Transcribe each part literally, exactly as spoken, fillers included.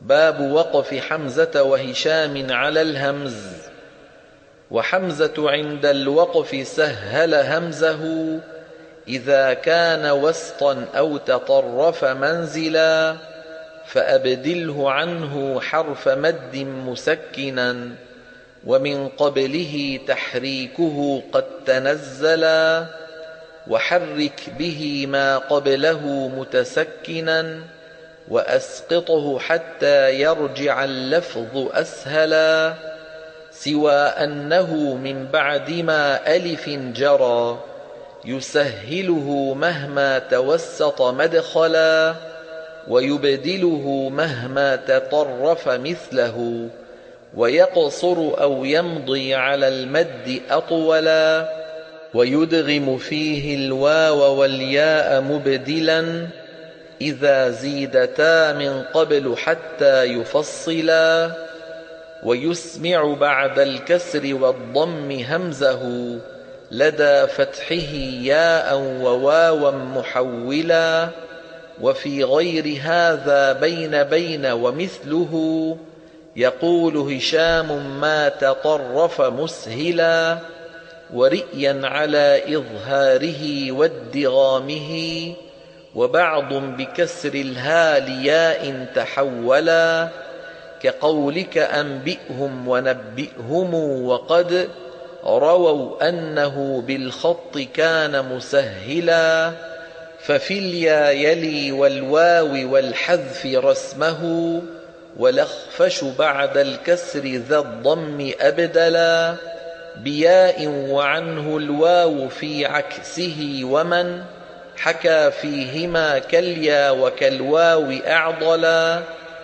باب وقف حمزة وهشام على الهمز. وحمزة عند الوقف سهل همزه إذا كان وسطا أو تطرف منزلا، فأبدله عنه حرف مد مسكنا، ومن قبله تحريكه قد تنزلا، وحرك به ما قبله متسكنا، وأسقطه حتى يرجع اللفظ أسهلا، سوى أنه من بعد ما ألف جرى يسهله مهما توسط مدخلا، ويبدله مهما تطرف مثله، ويقصر أو يمضي على المد أطولا، ويدغم فيه الواو والياء مبدلا إذا زيدتا من قبل حتى يفصلا، ويسمع بعد الكسر والضم همزه لدى فتحه ياء وواوا محولا، وفي غير هذا بين بين ومثله يقول هشام ما تطرف مسهلا، ورئيا على إظهاره وادغامه، وبعض بكسر الها لياء تحولا، كقولك أنبئهم ونبئهم، وقد رووا أنه بالخط كان مسهلا، ففي اليا يلي والواو والحذف رسمه، والأخفش بعد الكسر ذا الضم أبدلا، بياء وعنه الواو في عكسه، ومن حكى فيهما كاليا وكالواو أعضلا،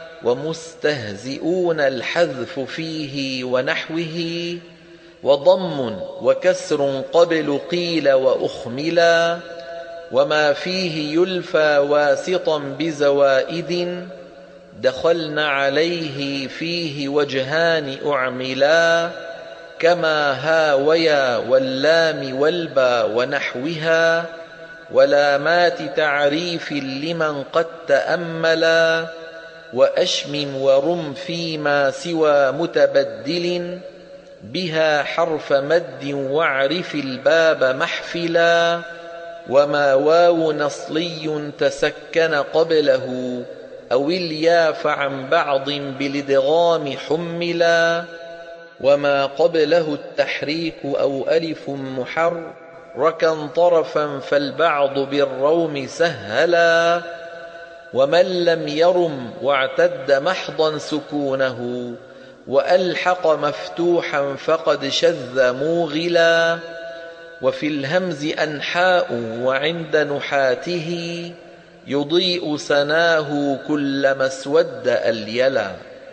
ومستهزئون الحذف فيه ونحوه، وضم وكسر قبل قيل وأخملا، وما فيه يلفى واسطا بزوائد دخلن عليه فيه وجهان أعملا، كما ها ويا واللام والبا ونحوها، ولامات تعريف لمن قد تأملا، وأشمم ورم فيما سوى متبدل بها حرف مد، واعرف الباب محفلا، وما واو نصلي تسكن قبله أو اليا فعن بعض بالادغام حملا، وما قبله التحريك أو ألف محركا طرفا فالبعض بالروم سهلا، ومن لم يرم واعتد محضا سكونه وألحق مفتوحا فقد شذ موغلا، وفي الهمز أنحاء وعند نحاته يضيء سناه كلما اسود أليلا.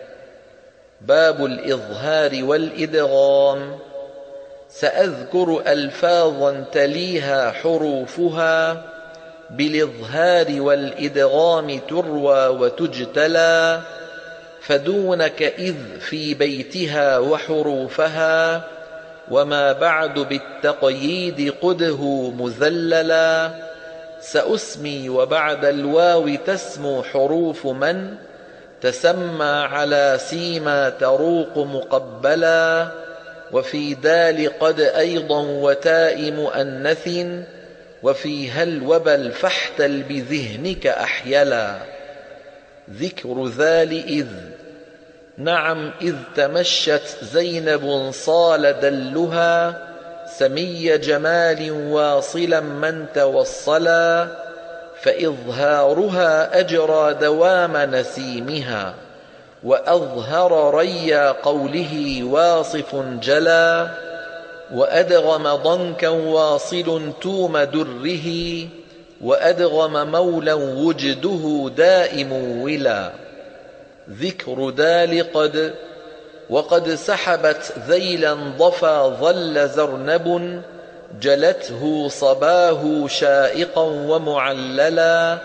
باب الإظهار والإدغام. سأذكر ألفاظا تليها حروفها بالإظهار والإدغام تروى وتجتلى، فدونك إذ في بيتها وحروفها، وما بعد بالتقييد قده مذللا، سأسمي وبعد الواو تسمو حروف من تسمى على سيما تروق مقبلا، وفي دال قد أيضا وتاء مؤنث، وفي هل وبل فاحتل بذهنك أحيلا. ذكر ذال إذ. نعم إذ تمشت زينب صال دلها، سمي جمال واصلا من توصلا، فإظهارها أجرى دوام نسيمها، وأظهر ريا قوله واصف جلا، وأدغم ضنكا واصل توم دره، وأدغم مولا وجده دائم ولا. ذكر دال قد. وقد سحبت ذيلا ضفا ظل زرنب، جلته صباه شائقا ومعللا،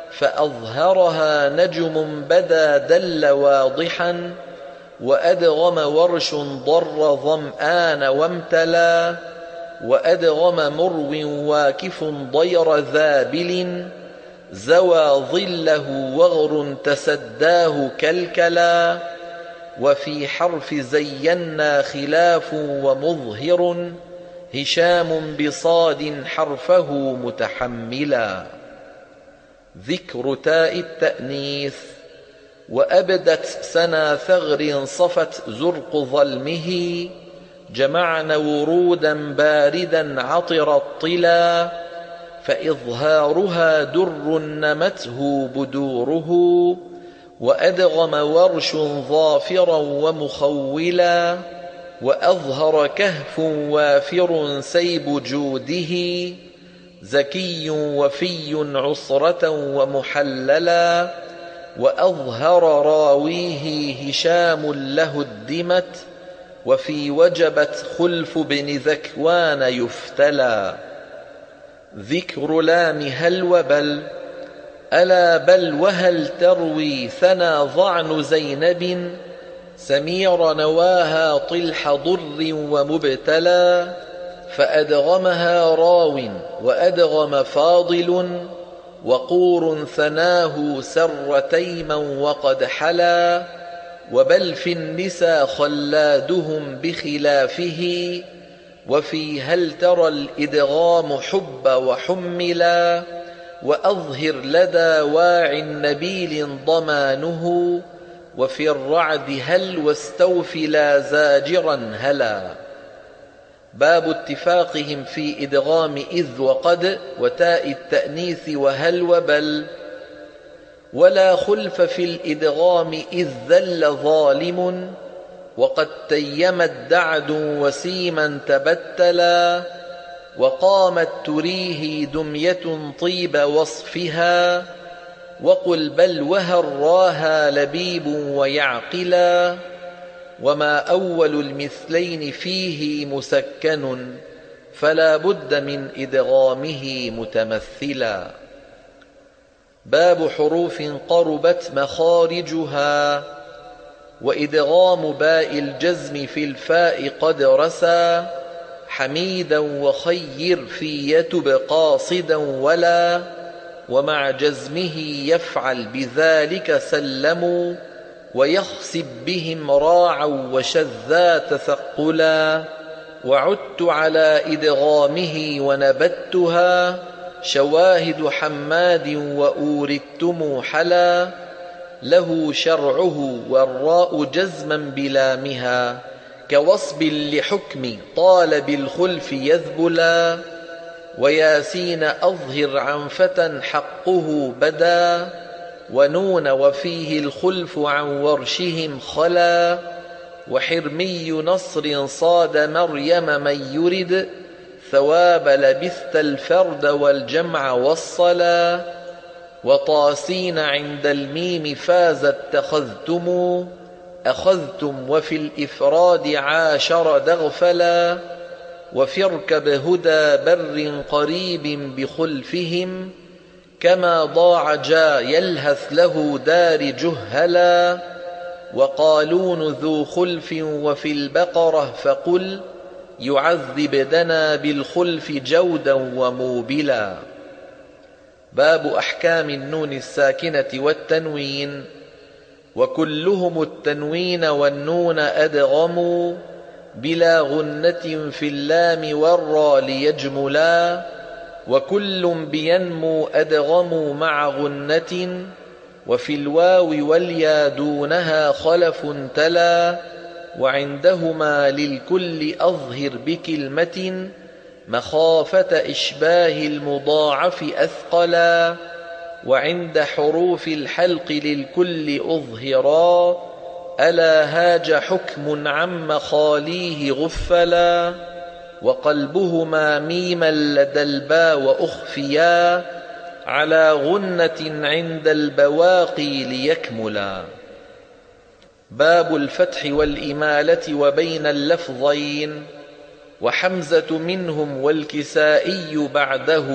فأظهرها نجم بدا دل واضحا، وأدغم ورش ضر ظمآن وامتلا، وأدغم مرو واكف ضير ذابل، زوى ظله وغر تسداه كالكلا. وفي حرف زينا خلاف ومظهر هشام بصاد حرفه متحملا. ذكر تاء التأنيث. وأبدت سنا ثغر صفت زرق ظلمه جمعن ورودا باردا عطر الطلا. فإظهارها در نمته بدوره وأدغم ورش ظافرا ومخولا. وأظهر كهف وافر سيب جوده زكي وفي عصرة ومحللا. وأظهر راويه هشام له الدمت وفي وجبت خلف بن ذكوان يفتلى. ذكر لام هل وبل. ألا بل وهل تروي ثنى ضعن زينب سمير نواها طلح ضر ومبتلى. فأدغمها راو وأدغم فاضل وقور ثناه سر تيما وقد حلا. وبل في النسى خلادهم بخلافه وفي هل ترى الإدغام حب وحملا. وأظهر لدى واع نبيل ضمانه وفي الرعد هل واستوفلا زاجرا هلا. باب اتفاقهم في إدغام إذ وقد وتاء التأنيث وهل وبل. ولا خلف في الإدغام إذ ذل ظالم وقد تيمت دعد وسيما تبتلا. وقامت تريه دمية طيب وصفها وقل بل وهراها لبيب ويعقلا. وما أول المثلين فيه مسكن فلا بد من إدغامه متمثلا. باب حروف قربت مخارجها. وإدغام باء الجزم في الفاء قد رسى حميدا وخير في يتب قاصدا ولا. ومع جزمه يفعل بذلك سلموا ويخسب بهم راعا وشذا تثقلا. وعدت على إدغامه ونبتها شواهد حماد وأوردتم حلا. له شرعه والراء جزما بلامها كوصب لحكم طال بالخلف يذبلا. وياسين أظهر عن فتى حقه بدا ونون وفيه الخلف عن ورشهم خلا. وحرمي نصر صاد مريم من يرد ثواب لبثت الفرد والجمع والصلا. وطاسين عند الميم فاز اتخذتم أخذتم وفي الإفراد عاشر دغفلا. وفي اركب هدى بر قريب بخلفهم كما ضاع جا يلهث له دار جهلا. وقالون ذو خلف وفي البقرة فقل يعذب دنا بالخلف جودا وموبلا. باب أحكام النون الساكنة والتنوين. وكلهم التنوين والنون أدغموا بلا غنة في اللام والرا ليجملا. وكل بينمو أدغموا مع غنة وفي الواو واليا دونها خلف تلا. وعندهما للكل أظهر بكلمة مخافة إشباه المضاعف أثقلا. وعند حروف الحلق للكل أظهرا ألا هاج حكم عن مخاليه غفلا. وقلبهما ميما لدى الباء وأخفيا على غنة عند البواقي ليكملا. باب الفتح والإمالة وبين اللفظين. وحمزة منهم والكسائي بعده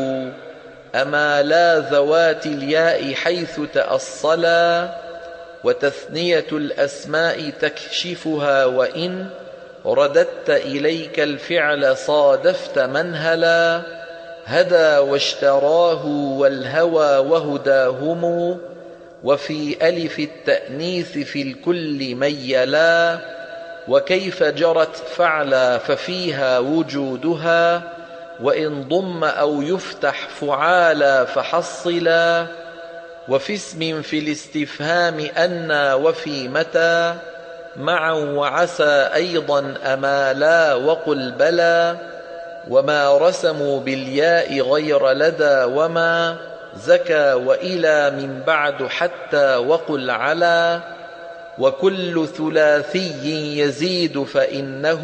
أمالا ذوات الياء حيث تأصلا. وتثنية الأسماء تكشفها وإن رددت إليك الفعل صادفت منهلا. هدى واشتراه والهوى وهداهم. وفي ألف التأنيث في الكل ميلا، وكيف جرت فعلا ففيها وجودها، وإن ضم أو يفتح فعالا فحصلا. وفي اسم في الاستفهام أنى وفي متى معا وعسى أيضا أمالا وقل بلى. وما رسموا بالياء غير لدى وما زكى وإلى من بعد حتى وقل على. وكل ثلاثي يزيد فإنه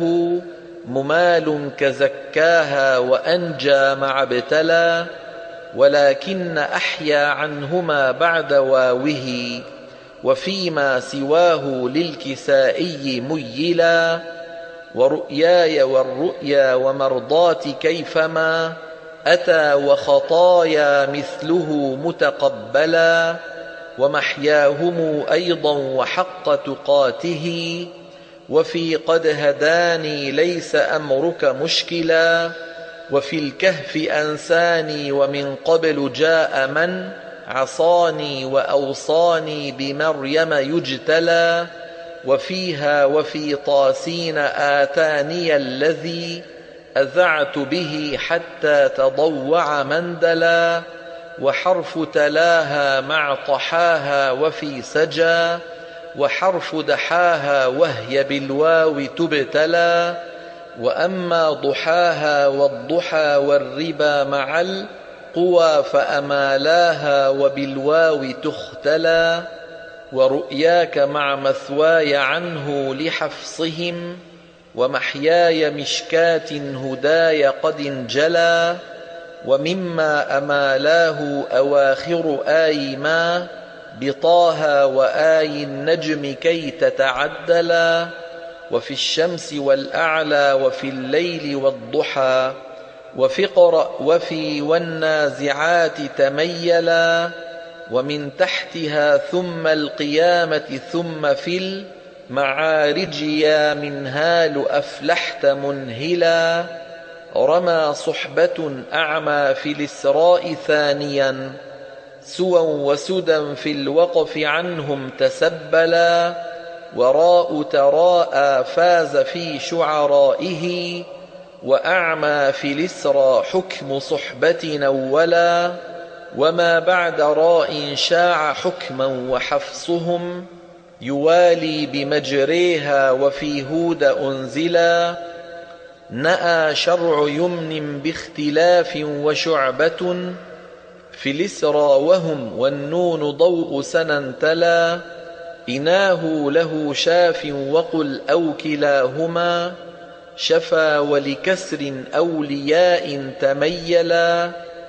ممال كزكاها وأنجى مع ابتلى. ولكن أحيا عنهما بعد واوه، وفيما سواه للكسائي ميلا. ورؤياي والرؤيا ومرضات كيفما أتى وخطايا مثله متقبلا. ومحياهم أيضا وحق تقاته، وفي قد هداني ليس أمرك مشكلا. وفي الكهف أنساني ومن قبل جاء من عصاني وأوصاني بمريم يجتلى. وفيها وفي طاسين آتاني الذي أذعت به حتى تضوع مندلا. وحرف تلاها مع طحاها وفي سجى، وحرف دحاها وهي بالواو تبتلى. وأما ضحاها والضحى والربا مع القوى فأمالاها وبالواو تختلى. ورؤياك مع مثواي عنه لحفصهم، ومحياي مشكاة هداي قد انجلى. ومما أمالاه أواخر آي ما بطاها وآي النجم كي تتعدلا. وفي الشمس والأعلى وفي الليل والضحى، وفي اقرأ وفي والنازعات تميلا. ومن تحتها ثم القيامة ثم في المعارج يا منهال أفلحت منهلا. رمى صحبة أعمى في الإسراء ثانيا، سوى وسدى في الوقف عنهم تسبلا. وراء تراءى فاز في شعرائه، وأعمى في الإسرى حكم صحبة أولا. وما بعد راء شاع حكما وحفصهم يوالي بمجريها وفي هود أنزلا. نأى شرع يمن باختلاف وشعبة في الإسرى وهم والنون ضوء سنى تلا. إناه له شاف وقل أو كلاهما شفا ولكسر أولياء تميلا.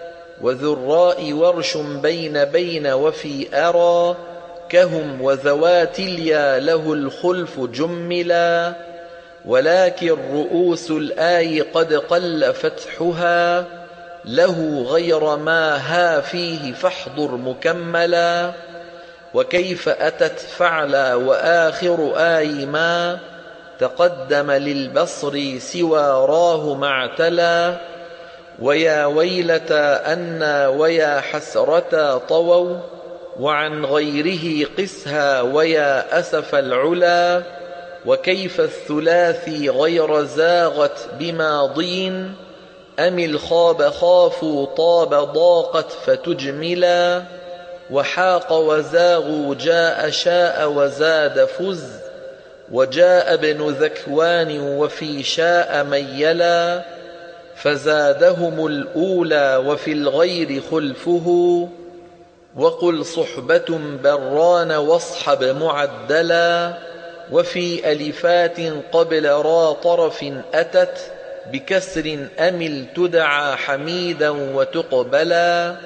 وذراء ورش بين بين وفي أرى كهم وذوات اليا له الخلف جملا. ولكن رؤوس الآي قد قل فتحها له غير ما ها فيه فاحضر مكملا. وكيف أتت فعلا وآخر آي ما تقدم للبصر سوى راه معتلا. ويا ويلتا أنا ويا حسرتا طووا وعن غيره قسها ويا أسف العلا. وكيف الثلاثي غير زاغت بماضين أم الخاب خافوا طاب ضاقت فتجملا. وحاق وزاغوا جاء شاء وزاد فز وجاء ابن ذكوان وفي شاء ميلا. فزادهم الأولى وفي الغير خلفه وقل صحبة بران واصحب معدلا. وفي ألفات قبل را طرف أتت بكسر أمل تدعى حميدا وتقبلا.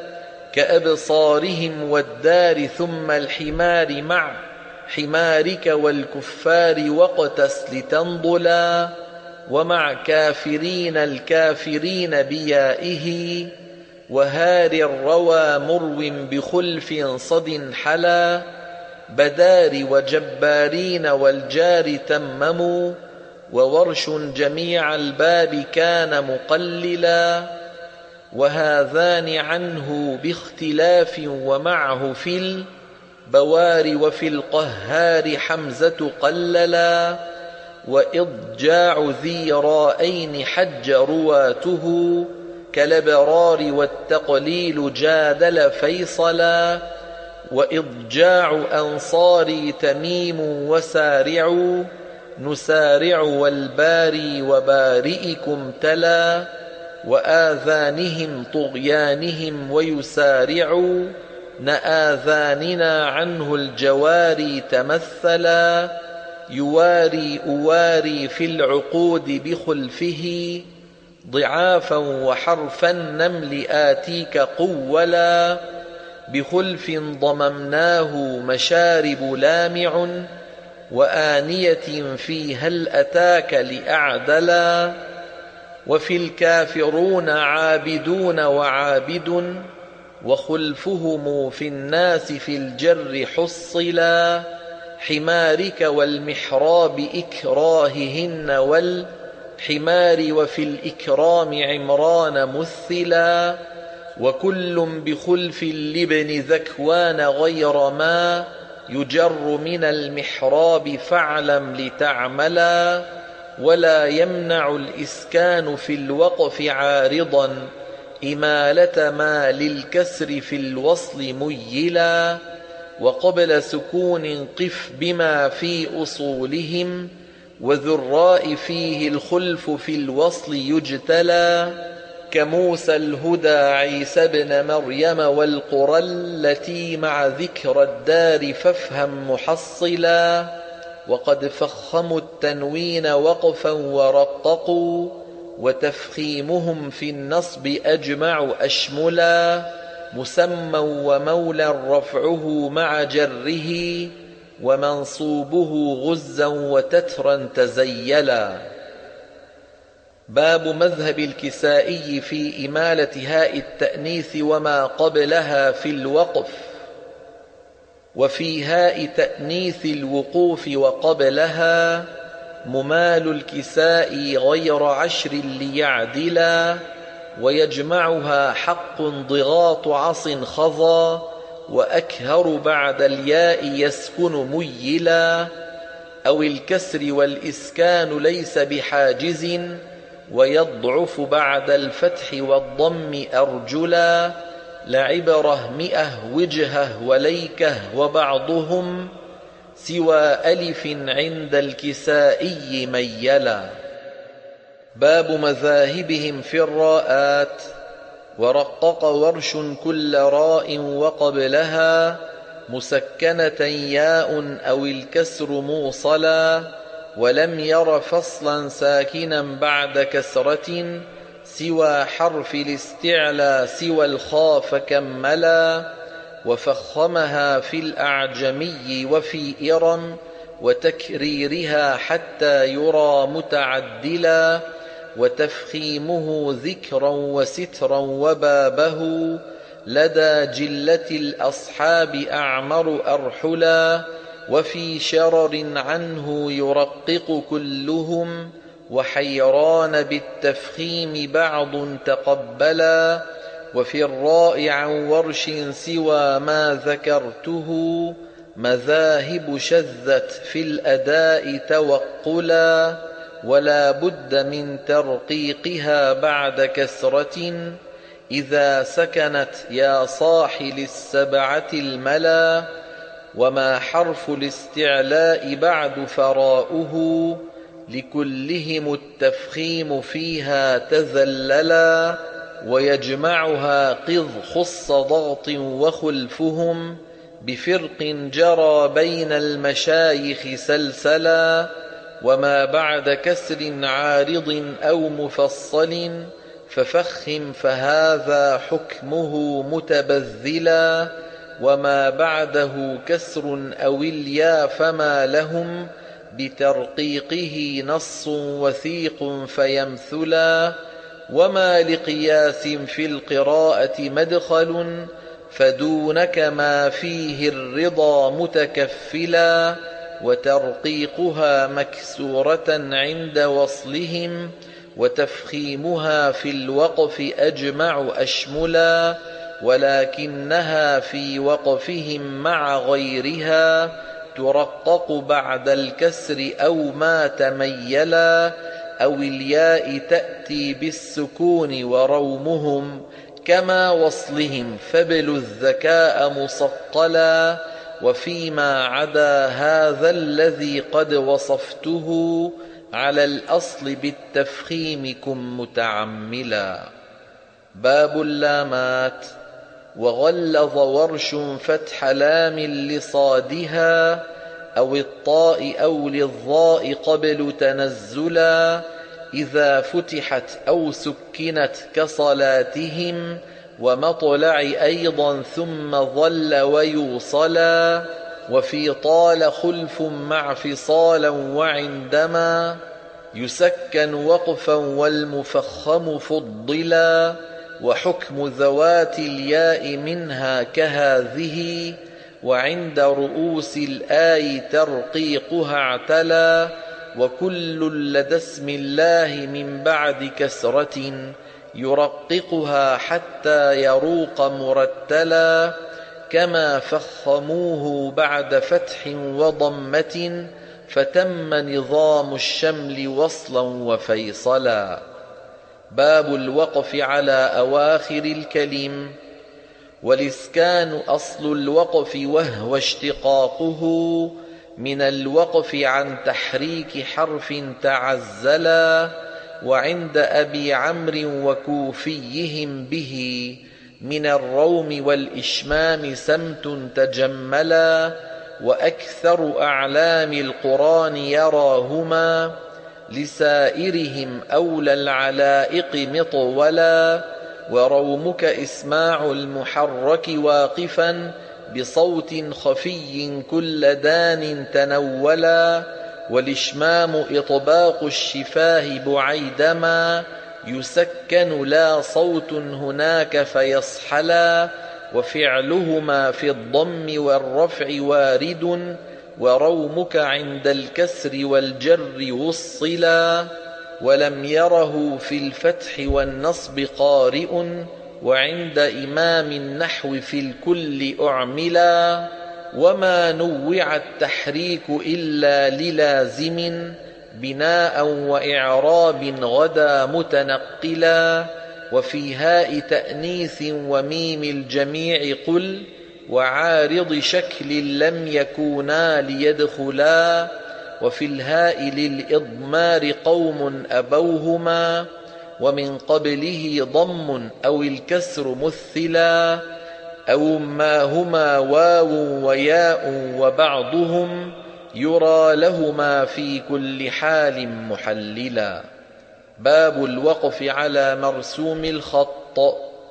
كأبصارهم والدار ثم الحمار مع حمارك والكفار واقتس لتنضلا. ومع كافرين الكافرين بيائه وهار الروى مرو بخلف صد حلا. بدار وجبارين والجار تمموا وورش جميع الباب كان مقللا. وهذان عنه باختلاف ومعه في البوار وفي القهار حمزة قللا وإضجاع ذي رائين حج رواته كالابرار والتقليل جادل فيصلا وإضجاع أنصاري تميم وسارع نسارع والباري وبارئكم تلا وآذانهم طغيانهم ويسارع نآذاننا عنه الجواري تمثلا يواري أواري في العقود بخلفه ضعافا وحرف النمل آتيك قولا بخلف ضممناه مشارب لامع وآنية في هل أتاك لأعدلا وفي الكافرون عابدون وعابد وخلفهم في الناس في الجر حصلا حمارك والمحراب إكراههن والحمار وفي الإكرام عمران مثلا وكل بخلف لابن ذكوان غير ما يجر من المحراب فاعلم لتعملا ولا يمنع الإسكان في الوقف عارضا إمالة ما للكسر في الوصل ميلا وقبل سكون قف بما في أصولهم وذراء فيه الخلف في الوصل يجتلى كموسى الهدى عيسى بن مريم والقرى التي مع ذكر الدار فافهم محصلا وقد فخموا التنوين وقفا ورققوا وتفخيمهم في النصب أجمع أشملا مسمى ومولى رفعه مع جره ومنصوبه غزا وتترا تزيلا باب مذهب الكسائي في إمالة هاء التأنيث وما قبلها في الوقف وفي هاء تأنيث الوقوف وقبلها ممال الكساء غير عشر ليعدلا ويجمعها حق ضغاط عص خضا وأكهر بعد الياء يسكن ميلا أو الكسر والإسكان ليس بحاجز ويضعف بعد الفتح والضم أرجلا لعبره مئة وجهه وليكه وبعضهم سوى ألف عند الكسائي ميلا باب مذاهبهم في الراءات ورقق ورش كل راء وقبلها مسكنة ياء أو الكسر موصلا ولم ير فصلا ساكنا بعد كسرة سوى حرف الاستعلى سوى الخاف كملا وفخمها في الأعجمي وفي إرم وتكريرها حتى يرى متعدلا وتفخيمه ذكرا وسترا وبابه لدى جلة الأصحاب أعمر أرحلا وفي شرر عنه يرقق كلهم وحيران بالتفخيم بعض تقبلا وفي الراء عن ورش سوى ما ذكرته مذاهب شذت في الأداء توقلا ولا بد من ترقيقها بعد كسرة إذا سكنت يا صاح للسبعة الملا وما حرف الاستعلاء بعد فراؤه لكلهم التفخيم فيها تذللا ويجمعها قذ خص ضغط وخلفهم بفرق جرى بين المشايخ سلسلا وما بعد كسر عارض أو مفصل ففخم فهذا حكمه متبذلا وما بعده كسر أو اليا فما لهم بترقيقه نص وثيق فيمثلا وما لقياس في القراءة مدخل فدونك ما فيه الرضا متكفلا وترقيقها مكسورة عند وصلهم وتفخيمها في الوقف أجمع أشملا، ولكنها في وقفهم مع غيرها ترقق بعد الكسر أو ما تميلا، أو الياء تأتي بالسكون ورومهم كما وصلهم فابل الذكاء مصقلا، وفيما عدا هذا الذي قد وصفته على الأصل بالتفخيم كن متعملا. باب اللامات. وغلظ ورش فتح لام لصادها أو الطاء أو للظاء قبل تنزلا، إذا فتحت أو سكنت كصلاتهم، ومطلع أيضا ثم ظل ويوصلا، وفي طال خلف مع فصالا، وعندما يسكن وقفا والمفخم فضلا، وحكم ذوات الياء منها كهذه، وعند رؤوس الآي ترقيقها اعتلى، وكل لدى اسم الله من بعد كسرة يرققها حتى يروق مرتلا، كما فخموه بعد فتح وضمة، فتم نظام الشمل وصلا وفيصلا. باب الوقف على أواخر الكلم. والإسكان أصل الوقف وهو اشتقاقه من الوقف عن تحريك حرف تعزلا، وعند أبي عمرو وكوفيهم به من الروم والإشمام سمت تجملا، وأكثر أعلام القرآن يراهما لسائرهم أولى العلائق مطولا، ورومك إسماع المحرك واقفا بصوت خفي كل دان تنولا، والإشمام إطباق الشفاه بعيدما يسكن لا صوت هناك فيصحلا، وفعلهما في الضم والرفع وارد، ورومك عند الكسر والجر وصلا، ولم يره في الفتح والنصب قارئ، وعند إمام النحو في الكل أعملا، وما نوع التحريك إلا للازم بناء وإعراب غدا متنقلا، وفي هاء تأنيث وميم الجميع قل، وعارض شكل لم يكونا ليدخلا، وفي الهاء للإضمار قوم أبوهما، ومن قبله ضم أو الكسر مثلا، أو ما هما واو وياء وبعضهم يرى لهما في كل حال محللا. باب الوقف على مرسوم الخط.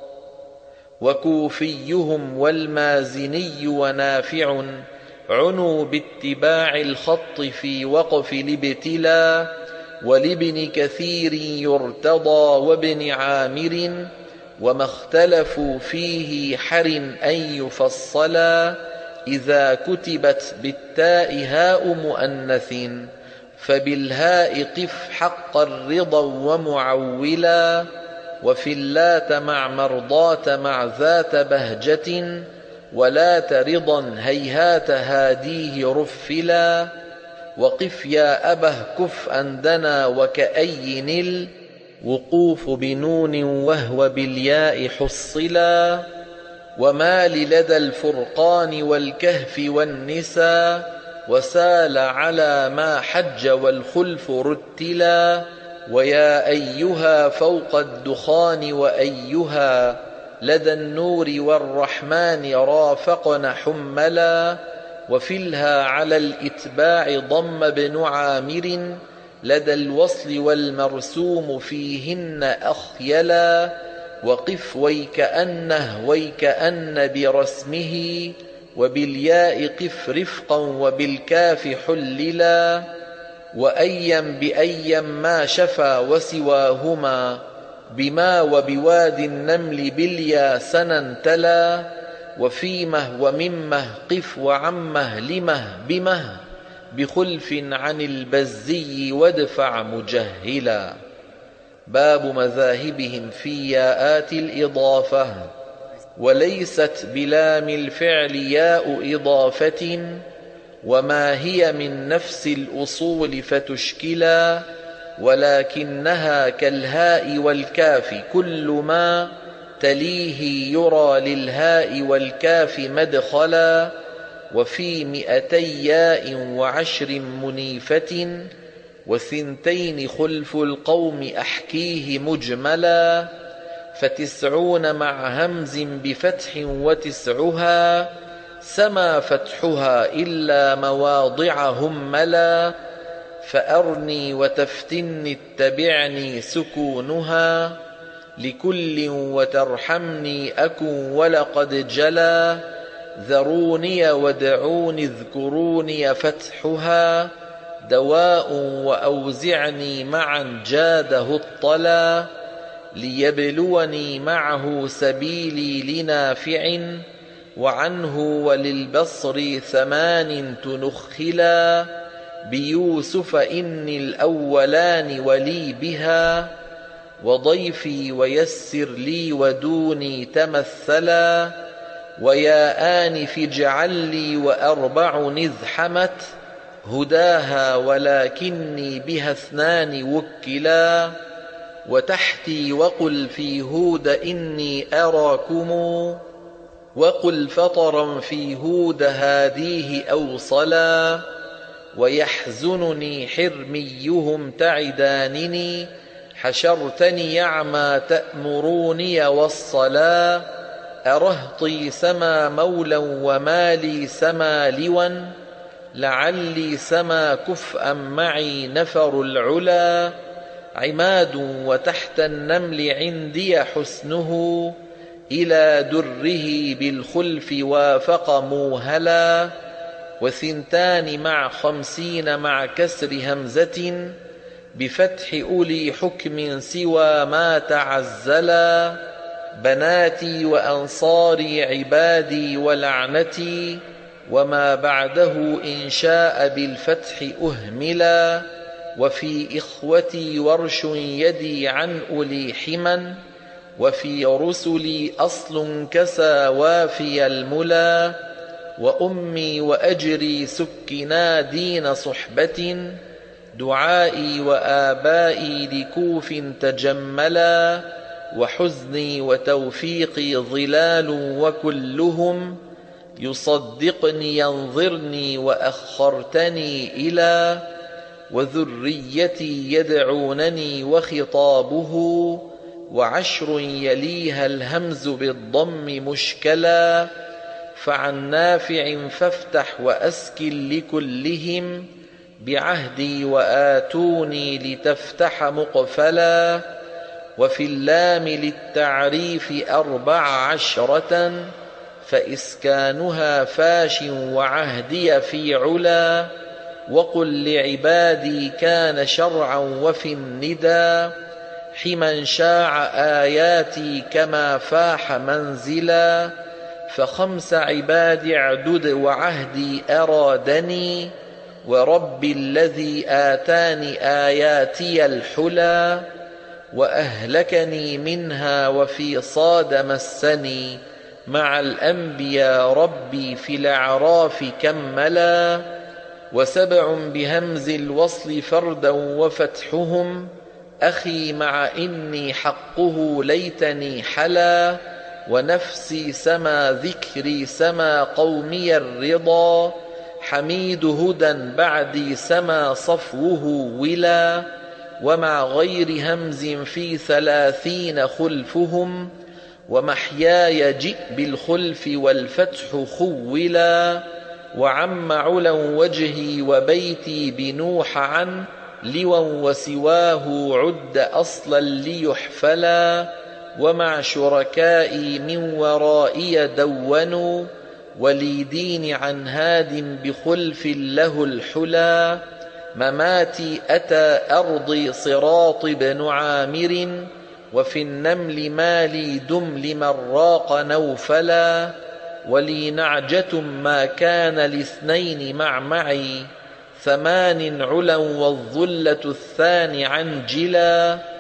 وكوفيهم والمازني ونافع عنوا باتباع الخط في وقف الابتلاء، ولابن كثير يرتضى وابن عامر، وما اختلفوا فيه حر أن يفصلا، إذا كتبت بالتاء هاء مؤنث فبالهاء قف حق الرضا ومعولا، وفي اللات مع مرضات مع ذات بهجة، ولات رضا هيهات هاديه رفلا، وقف يا أبه كف أندنا وكأين الوقوف بنون وهو بالياء حصلا، وما لدى الفرقان والكهف والنساء، وسال على ما حج والخلف رتلا، ويا أيها فوق الدخان وأيها لدى النور والرحمن رافقن حملا، وفي الها على الإتباع ضم بن عامر لدى الوصل والمرسوم فيهن أخيلا، وقف ويكأنه ويكأن برسمه، وبالياء قف رفقا وبالكاف حللا، وأيم بأيم ما شفا وسواهما بما وبواد النمل باليا سنا تلا، وفيمه وممه قف وعمه لمه بمه بخلف عن البزي وادفع مجهلا. باب مذاهبهم في ياءات الإضافة. وليست بلام الفعل ياء إضافة، وما هي من نفس الأصول فتشكلا، ولكنها كالهاء والكاف كل ما تليه يرى للهاء والكاف مدخلا. وفي مئتي ياء وعشر منيفة، وثنتين خلف القوم أحكيه مجملا. فتسعون مع همز بفتح وتسعها، سما فتحها إلا مواضع هملا. فأرني وتفتني اتبعني سكونها، لكل وترحمني أكن ولقد جلا. ذروني ودعوني اذكروني فتحها، دواء وأوزعني معا جاده الطلا. ليبلوني معه سبيلي لنافع، وعنه وللبصر ثمان تنخلا. بيوسف إني الأولان ولي بها، وضيفي ويسر لي ودوني تمثلا. ويا آنف اجعل لي وأربع إذ حمت هداها، ولكني بها اثنان وكلا. وتحتي وقل في هود إني أراكم، وقل فطرا في هود هاديه أوصلا. ويحزنني حرميهم تعدانني، حشرتني يعمى تأمروني والصلا. أرهطي سما مولا ومالي سما لوا، لعلي سما كفءا معي نفر العلا. عماد وتحت النمل عندي حسنه، إلى دره بالخلف وافق موهلا. وثنتان مع خمسين مع كسر همزة، بفتح أولي حكم سوى ما تعزلا. بناتي وأنصاري عبادي ولعنتي، وما بعده إن شاء بالفتح أهملا. وفي إخوتي ورش يدي عن أولي حما، وفي رسلي أصل كسى وافي الملا. وأمي وأجري سكنا دين صحبة، دعائي وآبائي لكوف تجملا. وحزني وتوفيقي ظلال وكلهم، يصدقني ينظرني وأخرتني إلى. وذريتي يدعونني وخطابه، وعشر يليها الهمز بالضم مشكلا. فعن نافع فافتح وأسكن لكلهم، بعهدي وآتوني لتفتح مقفلا. وفي اللام للتعريف أربع عشرة، فإسكانها فاش وعهدي في علا. وقل لعبادي كان شرعا وفي الندى، حما شاع آياتي كما فاح منزلا. فخمس عباد اعدد وعهدي أرادني، ورب الذي آتاني آياتي الحلا. وأهلكني منها وفي صاد مسني، مع الأنبياء ربي في الأعراف كملا. وسبع بهمز الوصل فردا وفتحهم، أخي مع إني حقه ليتني حلا. ونفسي سما ذكري سما قومي الرضا، حميد هدى بعدي سما صفوه ولا. ومع غير همز في ثلاثين خلفهم، ومحياي جئ بالخلف والفتح خولا. وعم علا وجهي وبيتي بنوح عن لوا، وسواه عد أصلا ليحفلا. ومع شركائي من ورائي دونوا، ولي دين عن هاد بخلف له الحلا. مماتي أتى أرضي صراط بن عامر، وفي النمل مالي دم لمن راق نوفلا. ولي نعجة ما كان لاثنين مع معي، ثمان علا والظلة الثاني عنجلا.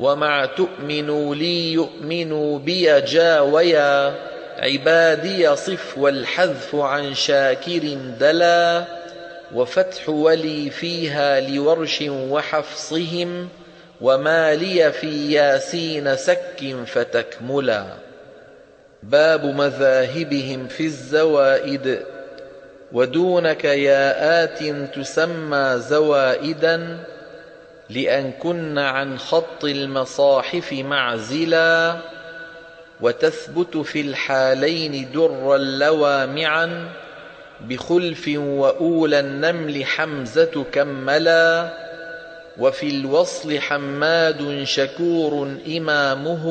ومع تؤمنوا لي يؤمنوا بي جا ويا عبادي صف والحذف عن شاكر دلا وفتح ولي فيها لورش وحفصهم وما لي في ياسين سك فتكملا. باب مذاهبهم في الزوائد. ودونك ياءات تسمى زوائدا لأن كن عن خط المصاحف معزلا وتثبت في الحالين درا لوامعا بخلف وأولى النمل حمزة كملا وفي الوصل حماد شكور إمامه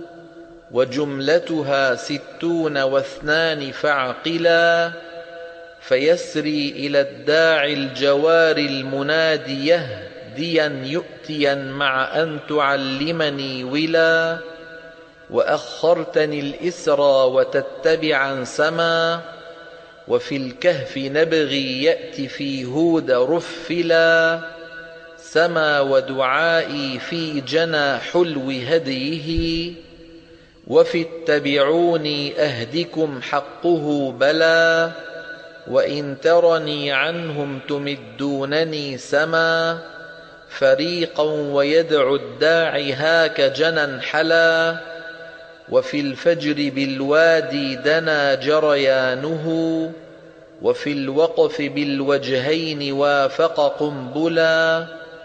وجملتها ستون واثنان فاعقلا فيسري إلى الداعي الجوار المنادي يهديا يؤتيا مع أن تعلمني ولا وأخرتني الإسرى وتتبعا سما وفي الكهف نبغي يأتي في هود رفلا سما ودعائي في جنى حلو هديه وفي اتبعوني أهدكم حقه بلا وإن ترني عنهم تمدونني سما فريقا ويدعو الداعي هاك جنا حلا وفي الفجر بالوادي دنا جريانه وفي الوقف بالوجهين وافق قنبلا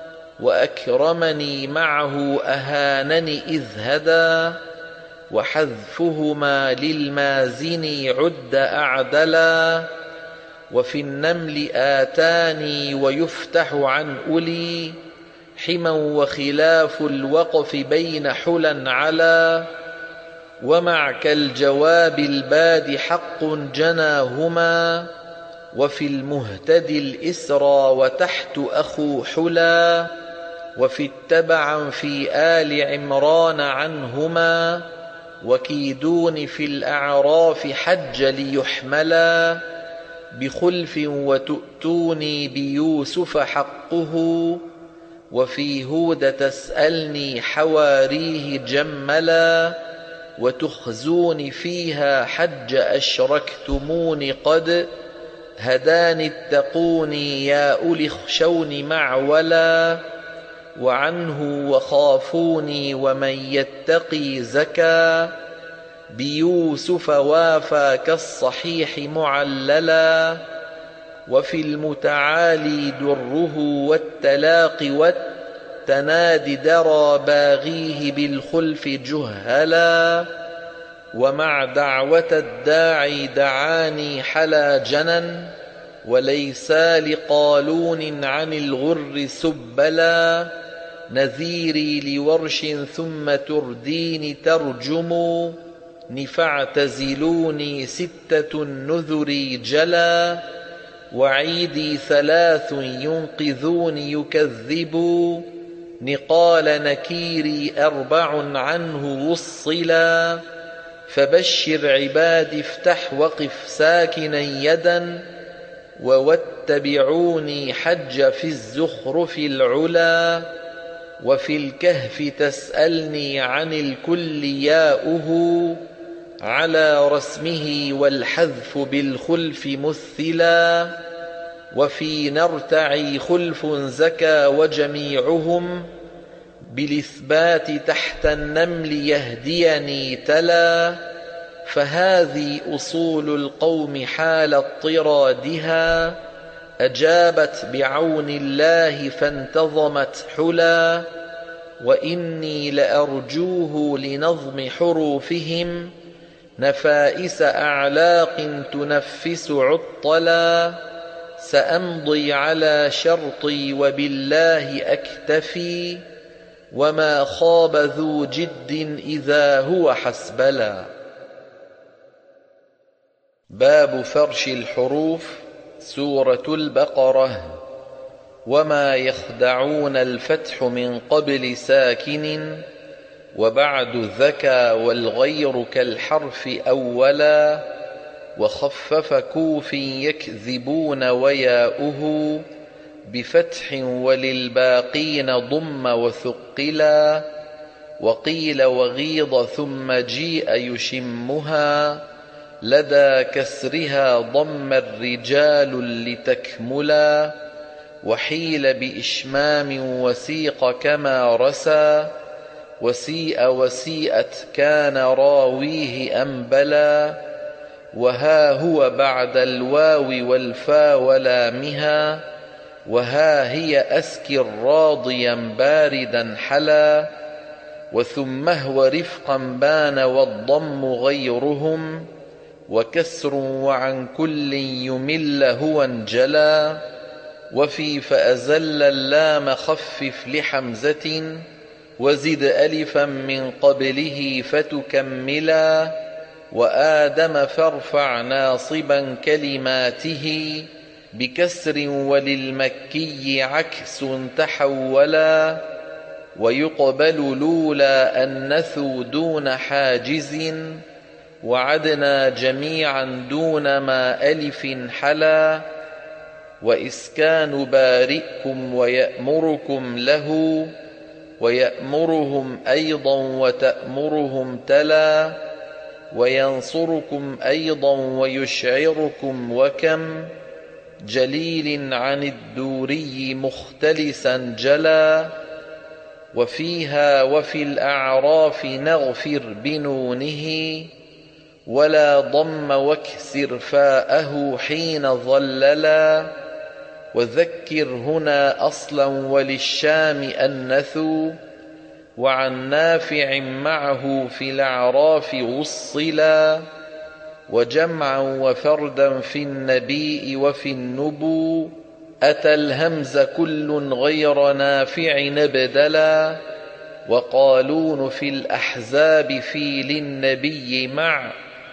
وأكرمني معه أهانني إذ هدى وحذفهما للمازن عد أعدلا وفي النمل آتاني ويفتح عن أولي حما وخلاف الوقف بين حلا على ومع كالجواب الباد حق جناهما وفي المهتدي الإسرى وتحت أخو حلا وفي اتبعا في آل عمران عنهما وكيدون في الأعراف حج ليحملا بخلف وتؤتوني بيوسف حقه وفي هود تسألني حواريه جملا وتخزون فيها حج أشركتمون قد هداني اتقوني يا أولي اخشون معولا وعنه وخافوني ومن يتقي زكا بيوسف وافى كالصحيح معللا وفي المتعالي دره والتلاق والتنادي درى باغيه بالخلف جهلا ومع دعوة الداعي دعاني حلا جنا وليس لقالون عن الغر سبلا نذيري لورش ثم تردين ترجم فاعتزلوني ستة النذر جلا وعيدي ثلاث ينقذون يكذبوا نقال نكيري أربع عنه وصلا فبشر عبادي افتح وقف ساكنا يدا وواتبعوني حج في الزخرف العلا وفي الكهف تسألني عن الكل ياؤه على رسمه والحذف بالخلف مثلا وفي نرتعي خلف زكى وجميعهم بالإثبات تحت النمل يهديني تلا فهذه أصول القوم حال اضطرادها أجابت بعون الله فانتظمت حلا وإني لأرجوه لنظم حروفهم نفائس أعلاق تنفس عطلا سأمضي على شرطي وبالله أكتفي وما خاب ذو جد إذا هو حسبلا. باب فرش الحروف. سورة البقرة. وما يخدعون الفتح من قبل ساكن وبعد الذكى والغير كالحرف أولا وخفف كوف يكذبون وياؤه بفتح وللباقين ضم وثقلا وقيل وغيض ثم جيء يشمها لدى كسرها ضم الرجال لتكملا وحيل بإشمام وسيق كما رسى وسيء وسيئت كان راويه أنبلا وها هو بعد الواو والفا ولامها وها هي أسكر راضيا باردا حلا وثم هو رفقا بان والضم غيرهم وكسر وعن كل يمل هو انجلا وفي فأزل اللام خفف لحمزة وزد ألفا من قبله فتكملا وآدم فارفع ناصبا كلماته بكسر وللمكي عكس تحولا ويقبل لولا أنثوا دون حاجز وعدنا جميعا دون ما ألف حلا وإسكان بارئكم ويأمركم له ويأمرهم أيضا وتأمرهم تلا وينصركم أيضا ويشعركم وكم جليل عن الدوري مختلسا جلا وفيها وفي الأعراف نغفر بنونه ولا ضم واكسر فاءه حين ظللا وذكر هنا أصلا وللشام أنثوا وعن نافع معه في الأعراف وصلا وجمعا وفردا في النبي وفي النبو أتى الهمز كل غير نافع نبدلا وقالون في الأحزاب في للنبي مع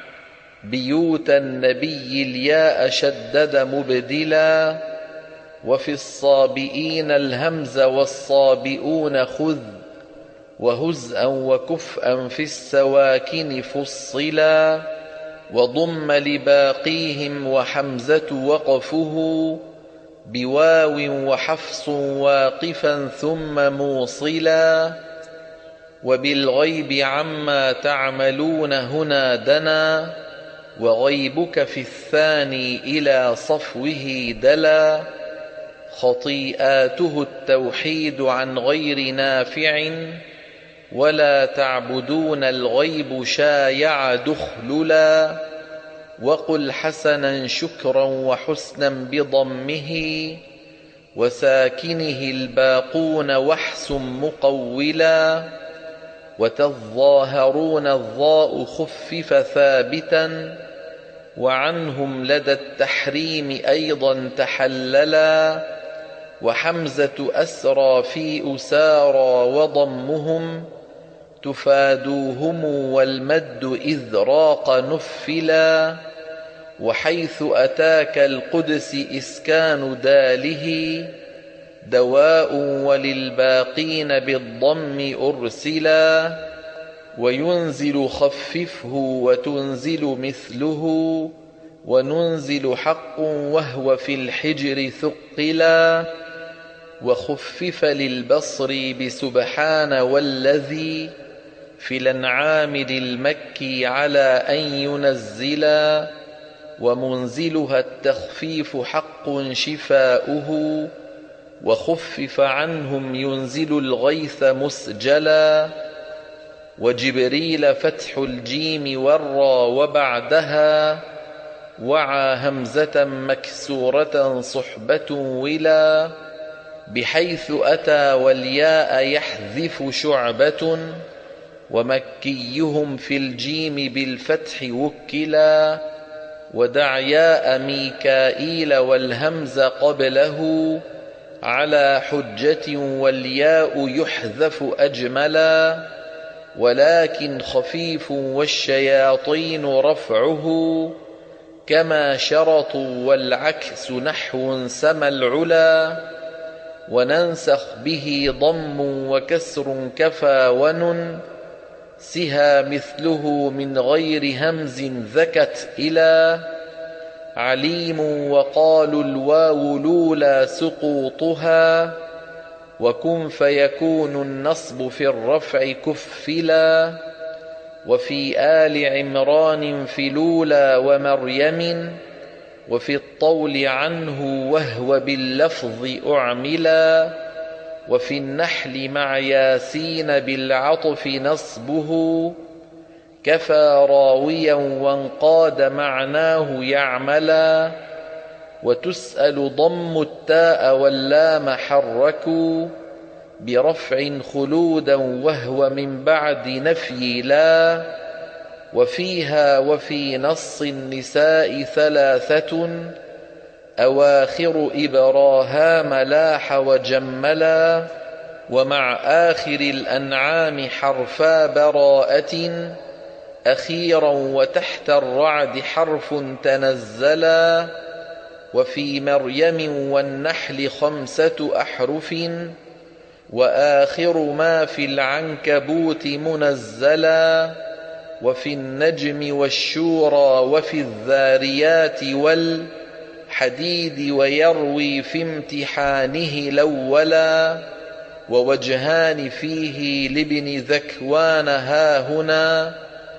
بيوت النبي الياء شدد مبدلا وفي الصابئين الهمز والصابئون خذ وهزءا وكفءا في السواكن فصلا وضم لباقيهم وحمزة وقفه بواو وحفص واقفا ثم موصلا وبالغيب عما تعملون هنا دنا وغيبك في الثاني إلى صفوه دلا خطيئاته التوحيد عن غير نافع ولا تعبدون الغيب شايع دخللا وقل حسنا شكرا وحسنا بضمه وساكنه الباقون وحس مقولا وتظاهرون الضاء خفف ثابتا وعنهم لدى التحريم أيضا تحللا وحمزة أسرى في أسارى وضمهم تفادوهم والمد إذ راق نفلا وحيث أتاك القدس إسكان داله دواء وللباقين بالضم أرسلا وينزل خففه وتنزل مثله وننزل حق وهو في الحجر ثقلا وخفف للبصر بسبحان والذي في الأنعام للمكي على أن ينزلا ومنزلها التخفيف حق شفاؤه وخفف عنهم ينزل الغيث مسجلا وجبريل فتح الجيم والرا وبعدها وعى همزة مكسورة صحبة ولا بحيث أتى والياء يحذف شعبة ومكيهم في الجيم بالفتح وكلا ودع ياء ميكائيل والهمز قبله على حجة والياء يحذف أجملا ولكن خفيف والشياطين رفعه كما شرطوا والعكس نحو سما العلا وننسخ به ضم وكسر كفى ونن سها مثله من غير همز ذكت إلى عليم وقالوا الواو لولا سقوطها وكن فيكون النصب في الرفع كفلا، وفي آل عمران في لولا ومريم، وفي الطول عنه وهو باللفظ أعملا، وفي النحل مع ياسين بالعطف نصبه، كفى راويا وانقاد معناه يعملا، وتسأل ضم التاء واللام حركوا برفع خلودا وهو من بعد نفي لا، وفيها وفي نص النساء ثلاثة أواخر إبراهام لاح وجملا، ومع آخر الأنعام حرفا براءة أخيرا وتحت الرعد حرف تنزلا، وفي مريم والنحل خمسة أحرف وآخر ما في العنكبوت منزلا، وفي النجم والشورى وفي الذاريات والحديد ويروي في امتحانه الأولا، ووجهان فيه لابن ذكوان هاهنا،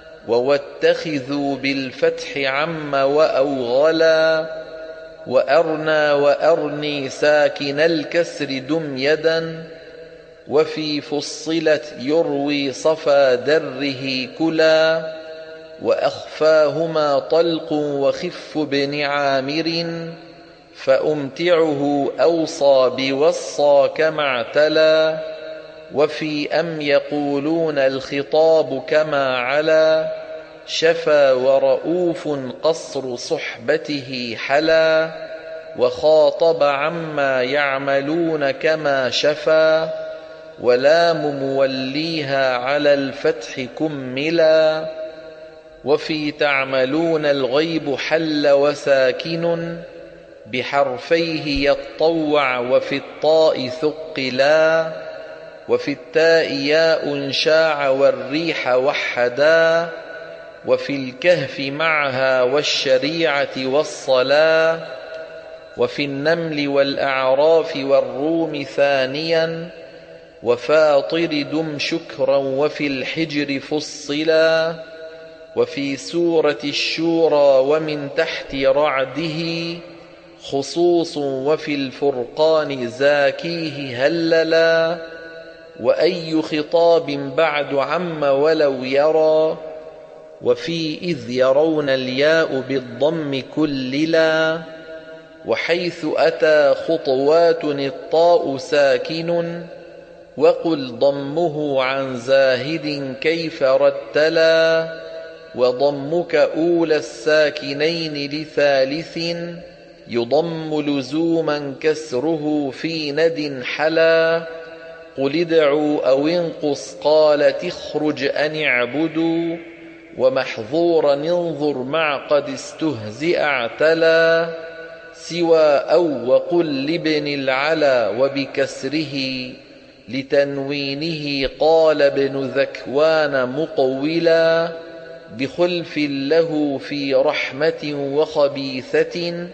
وواتخذوا بالفتح عم وأوغلا، وأرنى وأرني ساكن الكسر دم يدا، وفي فصلت يروي صفا دره كلا، وأخفاهما طلق وخف بن عامر، فأمتعه أوصى بوصى كما اعتلى، وفي أم يقولون الخطاب كما علا، شفى ورؤوف قصر صحبته حلا، وخاطب عما يعملون كما شفى، ولام موليها على الفتح كملا، وفي تعملون الغيب حل وساكن بحرفيه يطوع، وفي الطاء ثقلا، وفي التاء ياء شاع والريح وحدا، وفي الكهف معها والشريعة والصلاة، وفي النمل والأعراف والروم ثانيا، وفاطر دم شكرا، وفي الحجر فصلا، وفي سورة الشورى ومن تحت رعده خصوص، وفي الفرقان زاكيه هللا، وأي خطاب بعد عم ولو يرى، وفي إذ يرون الياء بالضم كللا، وحيث أتى خطوات الطاء ساكن، وقل ضمه عن زاهد كيف رتلا، وضمك أولى الساكنين لثالث يضم لزوما كسره في ند حلا، قل ادعوا أو انقص قال تخرج أن اعبدوا، ومحظورا انظر مع قد استهزئ اعتلا، سوى أو وقل لابن العلا وبكسره لتنوينه قال ابن ذكوان مقولا، بخلف له في رحمة وخبيثة،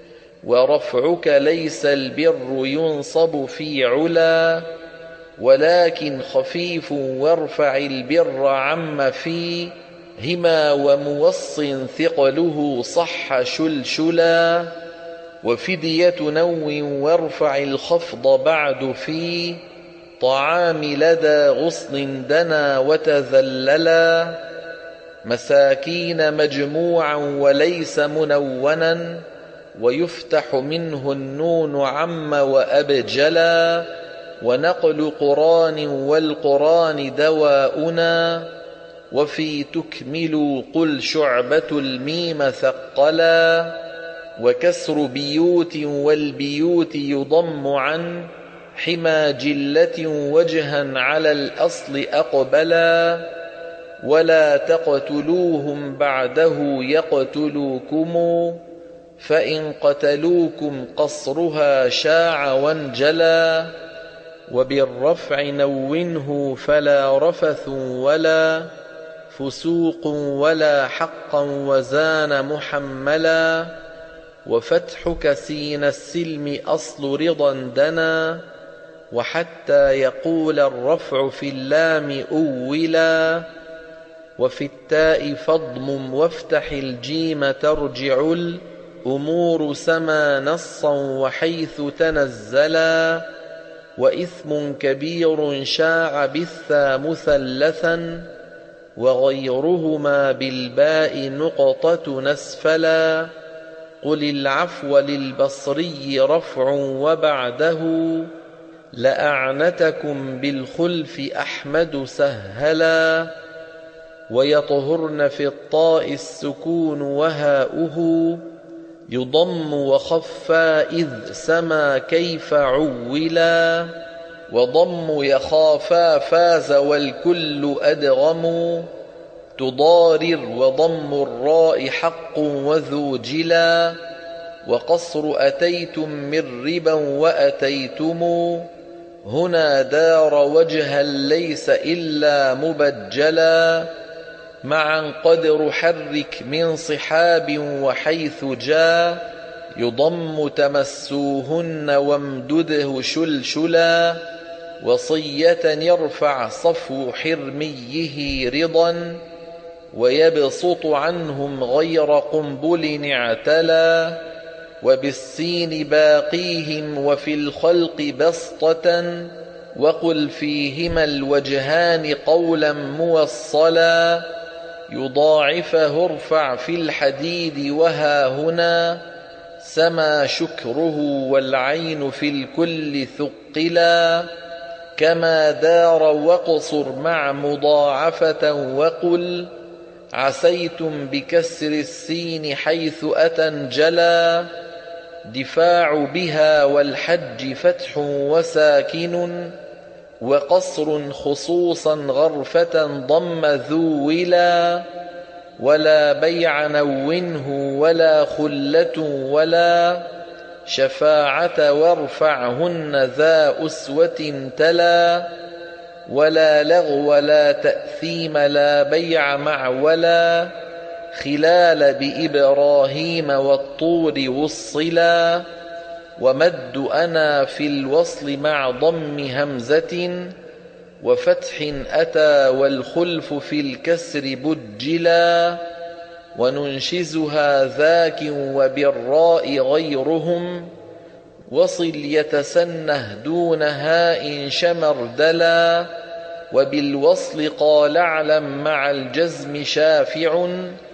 ورفعك ليس البر ينصب في علا، ولكن خفيف وارفع البر عم في هما، وموص ثقله صح شلشلا، وفدية نو وارفع الخفض بعد في طعام لدى غصن دنا وتذللا، مساكين مجموعا وليس منونا، ويفتح منه النون عم وأبجلا، ونقل قران والقران دواؤنا، وفي تكملوا قل شعبة الميم ثقلا، وكسر بيوت والبيوت يضم عن حما جلة وجها على الأصل أقبلا، ولا تقتلوهم بعده يقتلوكم، فإن قتلوكم قصرها شاع وانجلا، وبالرفع نونه فلا رفث ولا فسوق ولا حقا وزان محملا، وفتحك سين السلم أصل رضا دنا، وحتى يقول الرفع في اللام أولا. وفي التاء فاضمم وافتح الجيم ترجع الأمور سما نصا وحيث تنزلا. وإثم كبير شاع بالثا مثلثا وغيرهما بالباء نقطة نسفلا. قل العفو للبصري رفع وبعده لأعنتكم بالخلف أحمد سهلا. ويطهرن في الطاء السكون وهاؤه يضم وخفى إذ سما كيف عولا. وضم يخافا فاز والكل أدغم تضارر. وضم الراء حق وذو جلا. وقصر أتيتم من ربا وأتيتم هنا دار وجها ليس إلا مبجلا. معا قدر حرك من صحاب وحيث جاء يضم تمسوهن وامدده شلشلا. وصية يرفع صفو حرميه رضا ويبسط عنهم غير قنبل اعتلا. وبالسين باقيهم وفي الخلق بسطة وقل فيهما الوجهان قولا موصلا. يضاعفه ارفع في الحديد وها هنا سما شكره والعين في الكل ثقلا. كما دار واقصر مع مضاعفة وقل عسيتم بكسر السين حيث أتنجلا. دفاع بها والحج فتح وساكن وقصر خصوصا غرفة ضم ذو ولا. ولا بيع نونه ولا خلة ولا شفاعة وارفعهن ذا أسوة تلا. ولا لغو لا تأثيم لا بيع مع ولا خلال بإبراهيم والطور وصلا. ومد أنا في الوصل مع ضم همزة وفتح أتى والخلف في الكسر بجلا. وننشزها ذاك وبالراء غيرهم وصل يتسنه دون هاء شمردلا. وبالوصل قال اعلم مع الجزم شافع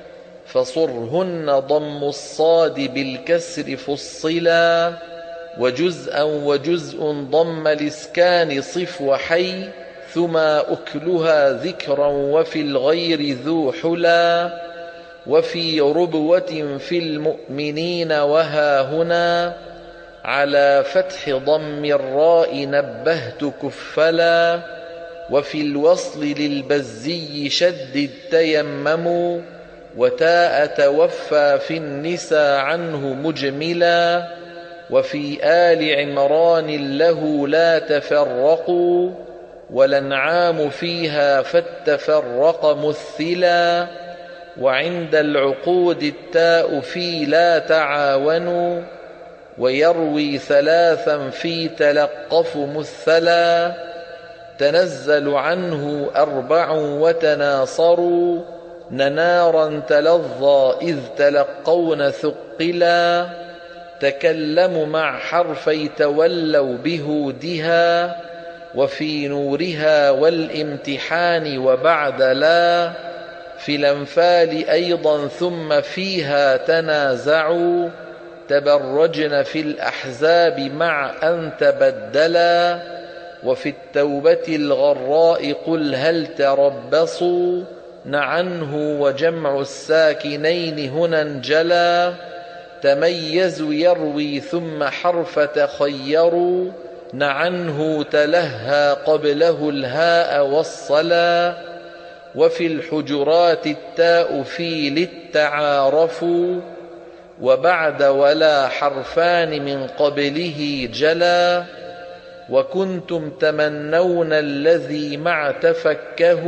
فصرهن ضم الصاد بالكسر فصلا. وجزءا وجزء ضم الإسكان صف وحي ثما أكلها ذكرا وفي الغير ذو حلا. وفي ربوة في المؤمنين وها هنا على فتح ضم الراء نبهت كفلا. وفي الوصل للبزي شدد تيمموا وتاء توفى في النساء عنه مجملا. وفي آل عمران له لا تفرقوا والأنعام فيها فالتفرق مثلا. وعند العقود التاء في لا تعاونوا ويروي ثلاثا في تلقف مثلا. تنزل عنه أربع وتناصروا ننارا تلظى إذ تلقون ثقلا. تكلموا مع حرفي تولوا بهودها وفي نورها والامتحان وبعد لا. في الأنفال أيضا ثم فيها تنازعوا تبرجن في الأحزاب مع أن تبدلا. وفي التوبة الغراء قل هل تربصوا نعنه وجمع الساكنين هنا انجلا. تميزوا يروي ثم حرف تخيروا نعنه تلهى قبله الهاء والصلا. وفي الحجرات التاء في للتعارفوا وبعد ولا حرفان من قبله جلا. وكنتم تمنون الذي مع تفكه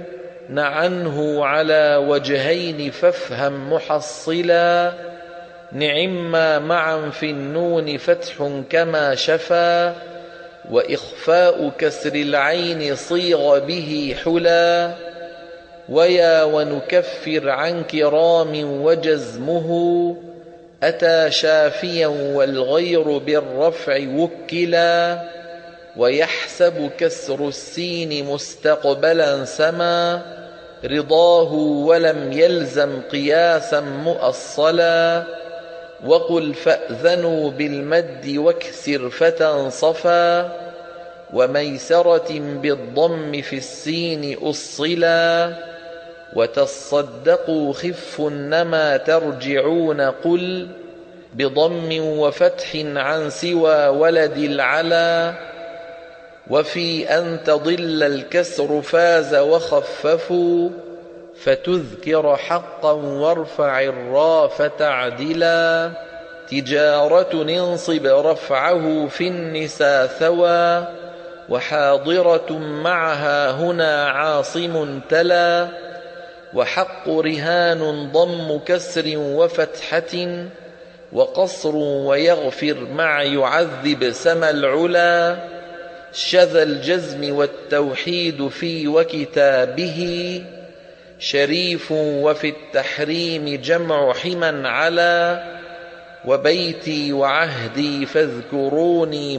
نعنه على وجهين فافهم محصلا. نعما معا في النون فتح كما شفا وإخفاء كسر العين صيغ به حلا ويا ونكفر عن كرام وجزمه أتى شافيا والغير بالرفع وكلا ويحسب كسر السين مستقبلا سما رضاه ولم يلزم قياسا مؤصلا وقل فأذنوا بالمد واكسر فتنصفا وميسرة بالضم في السين أصلا وتصدقوا خف نما ترجعون قل بضم وفتح عن سوى ولد العلا وفي أن تضل الكسر فاز وخففوا فتذكر حقا وارفع الراء فتعدلا تجارة انصب رفعه في النساء ثوى وحاضرة معها هنا عاصم تلا وحق رهان ضم كسر وفتحة وقصر ويغفر مع يعذب سما العلا شذا الجزم والتوحيد في وكتابه شريف وفي التحريم جمع حما على وبيتي وعهدي فاذكروني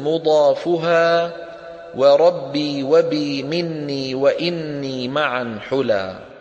مضافها وربي وبي مني وإني معا حلا.